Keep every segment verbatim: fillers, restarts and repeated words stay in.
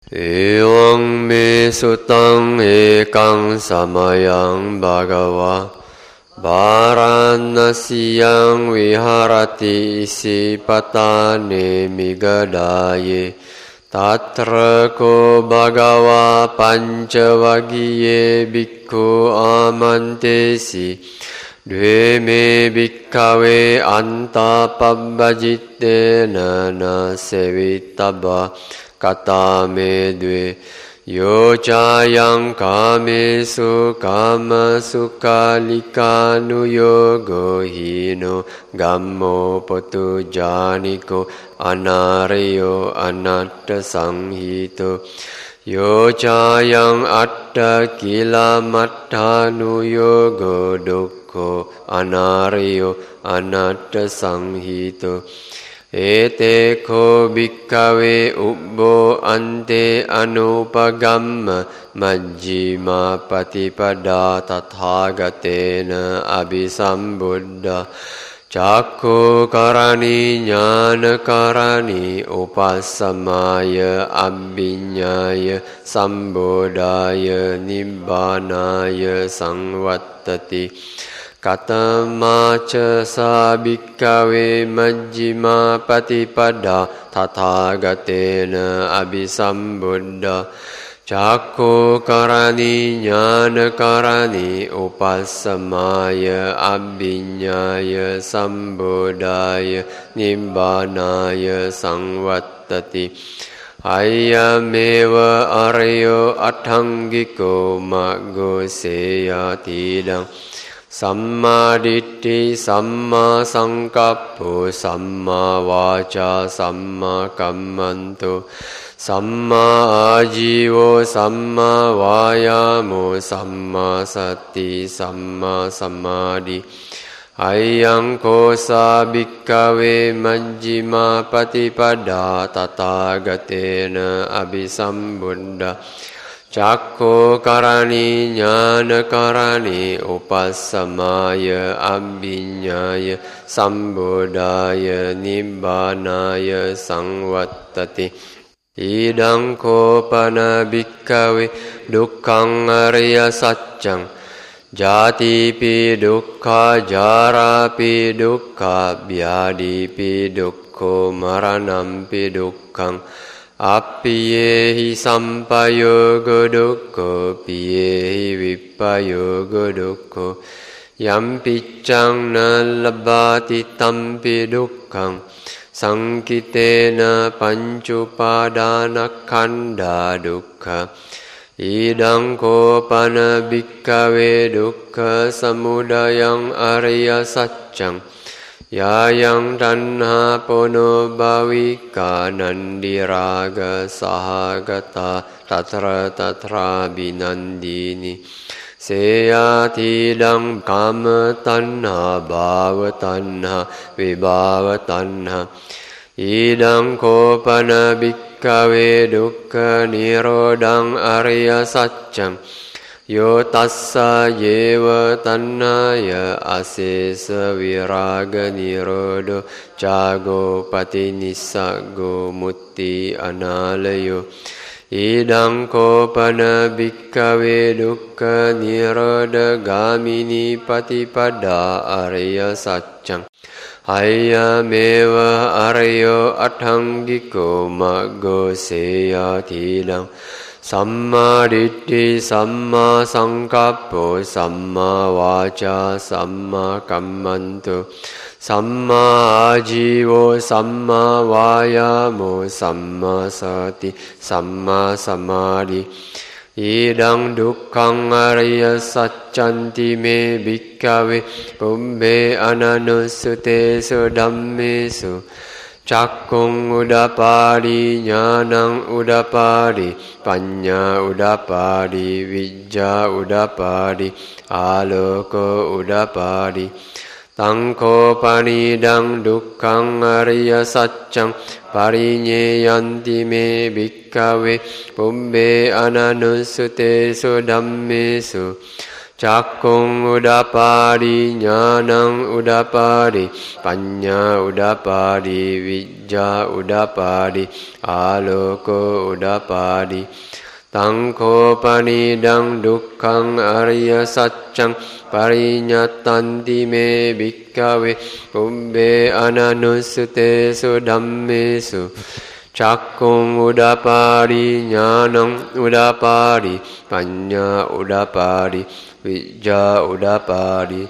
Evaṃ me sutaṃ ekaṃ samayaṃ bhagavā Vāranasiyāṃ viharati isipatāne migadāye Tatra ko bhagavā pañcavagiye bhikkhu āmantesi Dve me bhikkave antapabbhajittena na sevitabha Kata me dve yo cayang kame su kama sukalika nu yogo hino gammo potu janiko anareyo anatta sanghito yo cayang atta kila matta nu yogo dukko anareyo anatta sanghito Ete ko bhikkave ubbo ante anupagamma majjhima patipada tathagatena abhisambuddha Cakku karani jnana karani upassamaya abhiññāya sambodhaya nibbānaya samvattati Katamaca sa bhikkave majjhima patipada tathagatena abhisambuddha Cakku karani jnana karani upassamaya abhiññāya sambodhaya nibbānaya samvattati Ayyameva arayo atthangiko maggo seyatidam Samma ditti, samma sankappo, samma vaca, samma kammanto, samma ajivo, samma vayamo, samma sati, samma samadhi. Ayyam kosa bhikkave majjhima patipada tathagatena abhisambuddha. Cakku karani jnana karani upassamaya abhiññāya sambodhaya nibbānaya samvattati Idang kopana bhikkave dukkaṃ arya saccaṃ Jātipi dukkha jārapi dukkha vyādhipi dukkho maranampi dukkaṃ Appiyehi sampayogo dukkho, piyehi vippayogo dukkho, yam piccang na labhati tampi dukkhang, sankitena pancupadana khandha dukkha, idang kopana bhikkave dukkha samudayang arya saccang, Yayang tanha pono bhavika nandiraga sahagata tatra tatra binandini Seyatidam kama tanha bhava tanha vibhava tanha Idang kopana bhikkave dukkha nirodhang arya saccang Yo tassa yeva tannaya asesa viraga nirodo cago patinissago mutti analayo Idang kopana bhikkave dukkha niroda gamini patipada arya saccang Hayyameva aryo atthangiko maggo seyatidam Samma ditti, samma sankappo, samma vaca, samma kammanto, samma ajivo, samma vayamo, samma sati, samma samadhi. Idang dukkaṃ arya saccanti me bhikkave pumbhe ananusutesu dhammesu. Cakkung udapadi, jnanang udapadi, paññā udapadi, vijja udapadi, aloko udapadi. Tangko panidang dukkaṃ arya saccang parinyeyanti me bhikkave pumbhe ananusutesu dhammesu. Cakkung udapadi, ñānaṁ udapadi, paññā udapadi, vijja udapadi, āloko udapadi. Tangko panidang dukkhaṁ arya saccang pariñattanti me bhikkave ubbe ananusutesu dhammesu. Cakkung udapadi, ñānaṁ udapadi, paññā udapadi, vijja udapadi,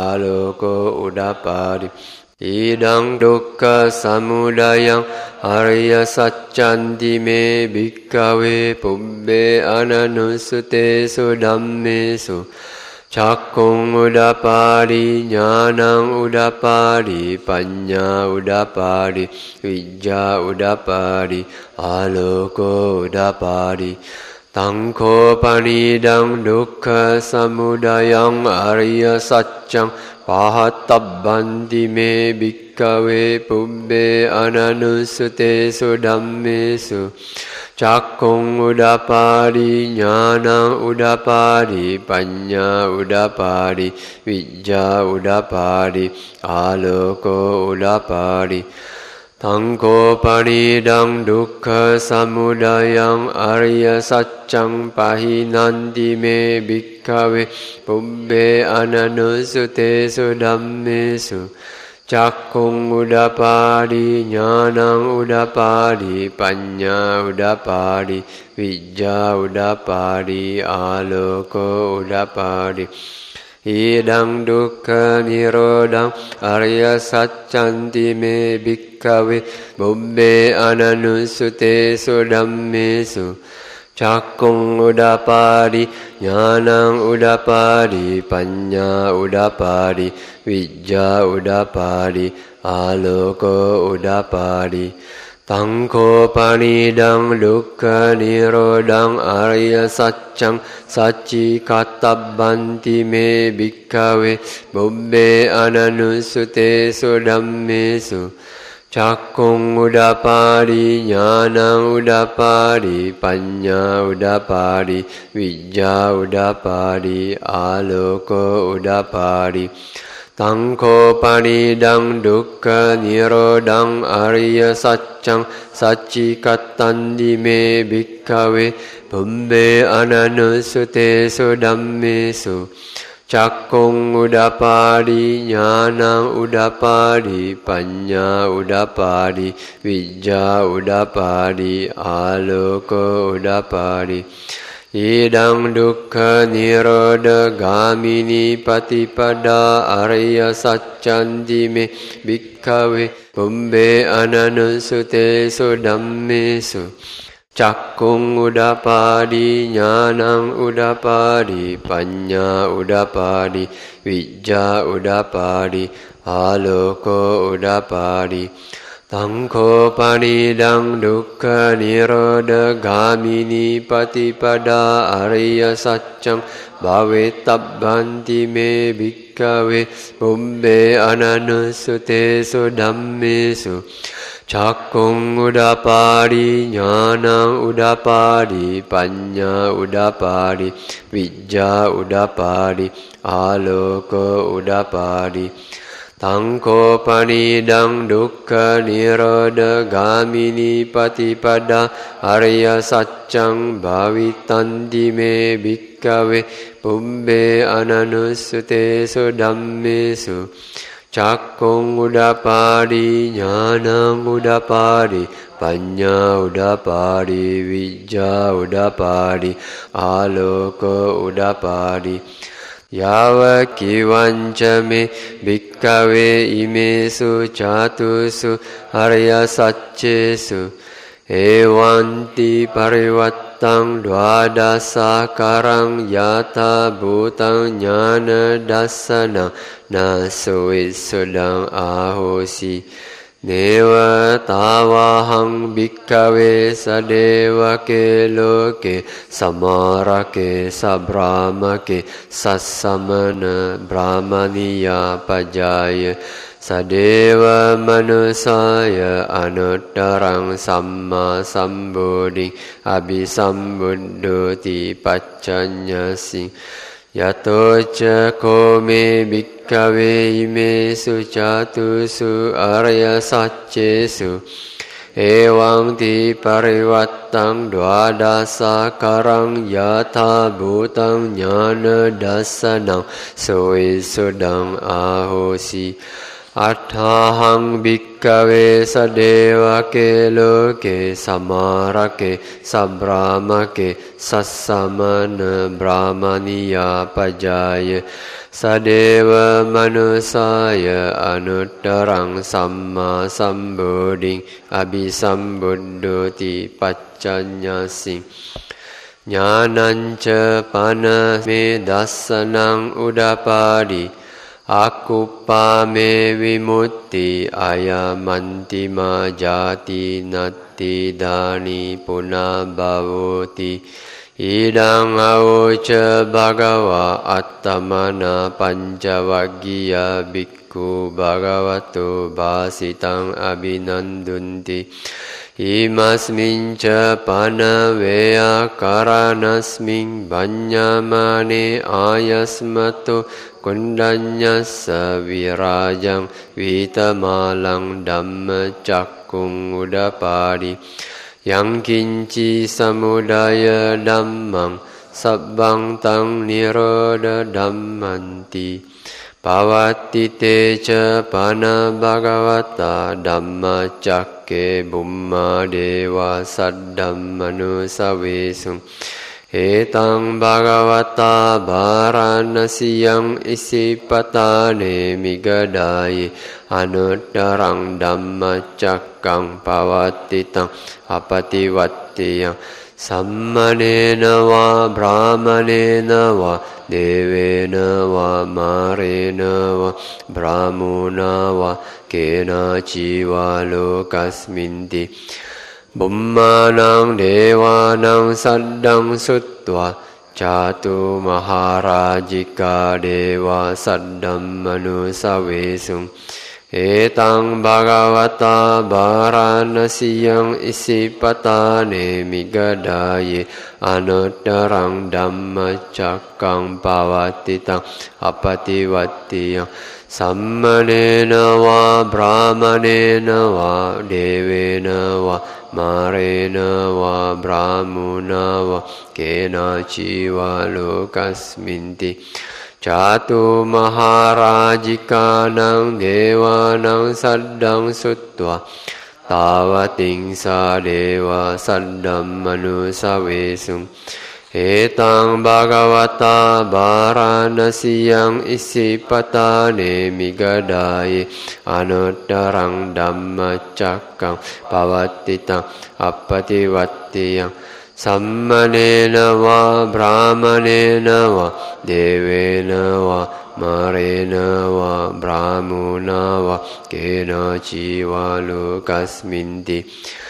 āloko udapadi. Idang dukkha samudayang arya saccanti me bhikkave pubbe ananusutesu dhammesu. Cakkung udapadi, ñānaṁ udapadi, paññā udapadi, vijja udapadi, āloko udapadi. Tangko panidang dukkha samudayang arya saccang pahattabbanti me bhikkave pubbe ananusutesu dhammesu. Cakkung udapadi, ñānaṁ udapadi, paññā udapadi, vijja udapadi, āloko udapadi. Tangko panidang dukkha samudayang arya saccang pahinanti me bhikkave pubbe ananusutesu dhammesu. Cakkung udapadi, ñānaṁ udapadi, paññā udapadi, vijja udapadi, āloko udapadi. Idang dukkha nirodhaṁ arya saccanti me bhikkave pubbe ananusutesu dhammesu. Cakkung udapadi, ñānaṁ udapadi, paññā udapadi, vijja udapadi, āloko udapadi. Tangko panidang dukkha nirodhaṁ arya saccang saccikattabbanti me bhikkave pubbe ananusutesu dhammesu. Cakkung udapadi, ñānaṁ udapadi, paññā udapadi, vijja udapadi, āloko udapadi. Tangko panidang dukkha nirodhaṁ arya saccang saccikattanti me bhikkave pubbe ananusutesu dhammesu. Cakkung udapadi, ñānaṁ udapadi, paññā udapadi, vijja udapadi, āloko udapadi. Idang dukkha nirodha gamini patipada arya saccanti me bhikkave pubbe ananusutesu dhammesu. Cakkung udapadi, ñānaṁ udapadi, paññā udapadi, vijja udapadi, āloko udapadi. Tangko panidang dukkha nirodha gamini patipada arya saccang bhavettabbanti me bhikkave pubbe ananusutesu dhammesu. Cakkung udapadi, ñānaṁ udapadi, paññā udapadi, vijja udapadi, āloko udapadi. Tangko panidang dukkha nirodha gamini patipada arya saccang bhavitanti me bhikkave pubbe ananusutesu dhammesu. Cakkung udapadi, ñānaṁ udapadi, paññā udapadi, vijja udapadi, āloko udapadi. Yava kivanca me bhikkave imesu chatusu arya saccesu evanti parivattang dvadasa karang yata bhutang ñāna dassana naso vissudang ahosi. Neva tavahang bhikkave sadevake loke samarake sabramake sassamana brahmaniya pajaya sadeva manusaya anuttarang samma sambuddhi abhisambuddhoti paccanyasi. Yato ca ko me bhikkave imesu catusu arya saccesu Ewang ti pariwattang dwadasa karang yatha bhutang jnana dasanang soe sodang ahosi Attahang bhikkave sadevake loke samarake sabramake sassamana brahmaniya pajaya Sadeva manusaya anuttarang samma sambuddhing abhisambuddhoti paccanyasing Jnananca pana me dassanang udapadi Akuppa me vimutti ayamanti ma jati natti dani punabhavoti Idang avuca bhagava attamana pancavaggiya bhikkhu bhagavato bhasitang abhinandunti Imasminca panaveya karanasmin banyamane ayasmato kundanyassa virajang vitamalang dhamma cakkung udapadi Yang kinci samudaya dhammang sabbang tang niroda dhammanti Pavati te ca pana bhagavata dhamma cakke bumma deva saddhammanu savesum Etang bhagavata varanasiyang isipatane migadai anuttarang dhamma cakkang pavatitang apativattiyang sammanena va brahmanena va devena va marena va brahmuna va kena civa lokasminti Bummanang devanang saddang suttva Catu maharajika deva saddam manusavesum Etang bhagavata varanasiyang isipatane migadaye Anuttarang dhamma cakkang pavatitang apativattiyang Sammanena va brahmanena va devena va marena va brahmuna va kena civa lokasminti Catu maharajikanang devanang saddang suttva Tavating sa deva saddam manusavesum Etang bhagavata varanasiyang isipatane migadaye Anuttarang dhamma cakkang pavatitang apativattiyang Sammanena va brahmanena va devena va marena va brahmuna va kena civa lokasminti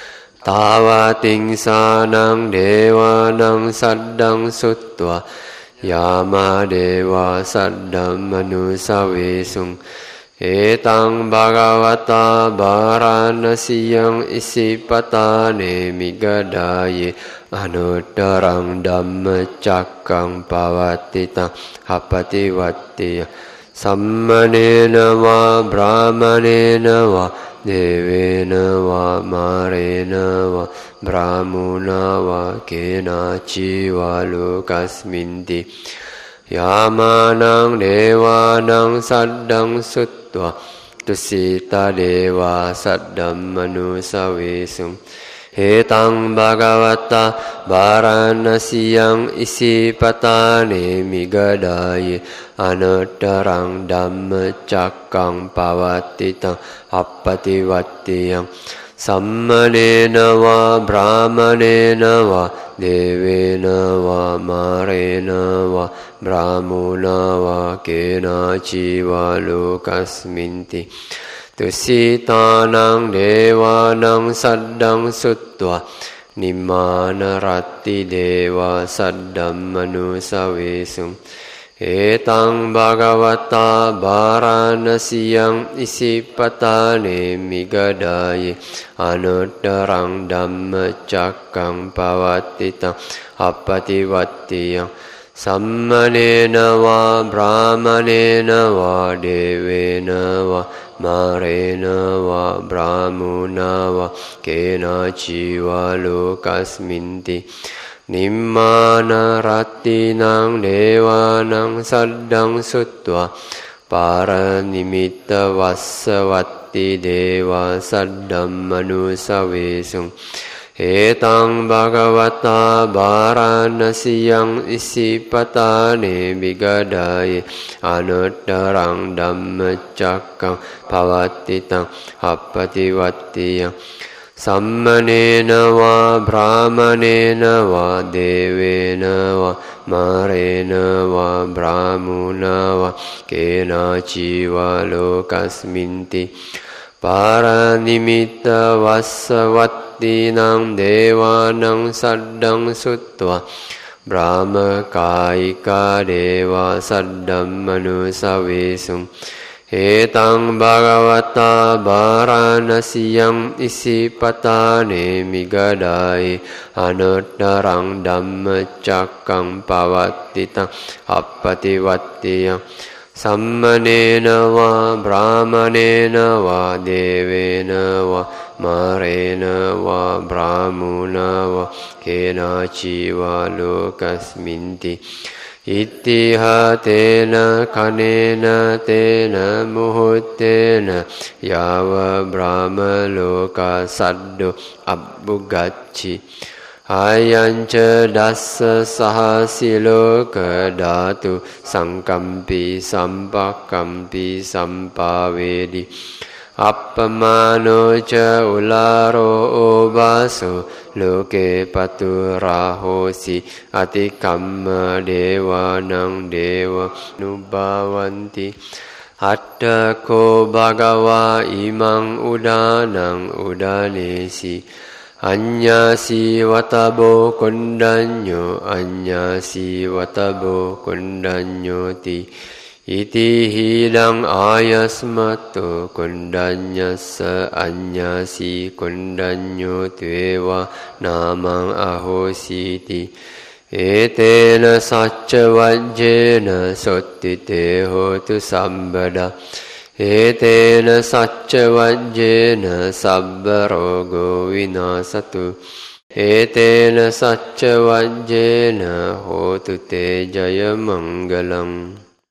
Tavating sanang devanang saddang suttva Yama deva saddam manusavesum Etang bhagavata varanasiyang isipatane migadaye Anuttarang dhamma cakkang pavatitang apativattiyang Sammanena va brahmanena va devena va marena va brahmuna va kena civa lokasminti Yamanang devanang saddang suttva tusita deva saddam manusavesum Etang bhagavata varanasiyang isipatane migadaye Anuttarang dhamma cakkang pavatitang apativattiyang Sammanena va brahmanena va devena va marena va brahmuna va kena civa lokasminti Tusitanang devanang saddang suttva Nimmana ratti deva saddam manusavesum Etang bhagavata varanasiyang isipatane migadaye Anuttarang dhamma cakkang pavatitang apativattiyang Sammanena wa brahmanena wa devena wa marena wa brahmuna wa kena jiwa lokasminti nimmana rattinang devanang saddang sutva paranimitta vassavatti deva saddam manusavesum Etang bhagavata varanasiyang isipatane bigadaya anuttarang dhammacakkang pavatitang appativattiyang sammanena wa brahmanena wa devena wa marena wa brahmuna wa kena jiva lokasminti paranimitta vassavatti-nang devanang saddang sutva brahmakayika deva saddam manusavesum etang bhagavata varanasiyang isipatane migadai anuttarang dhammacakkang pavatitang appativattiyang sammanena wa brahmanena wa devena wa marena wa brahmuna wa kena jiva lokasminti ittiha tena kanena tena muhuttena yava brahma loka saddo abbugacci Ayanca dassa sahasiloka dhatu sangkampi sampakampi sampavedi appamano ca ularo obaso loke paturahosi atikamma devanang deva nubhavanti attako bhagava imang udanang udanesi Anyasi watabo kondanyo anyasi watabo kondanyo ti iti hidang ayasmato kondanyasa anyasi kondanyo tuewa namang ahositi etena sacca vajjena sottite hotu sambada Etena sacca vajjena sabba rogo vinasatu Etena sacca vajjena hotu te jaya mangalam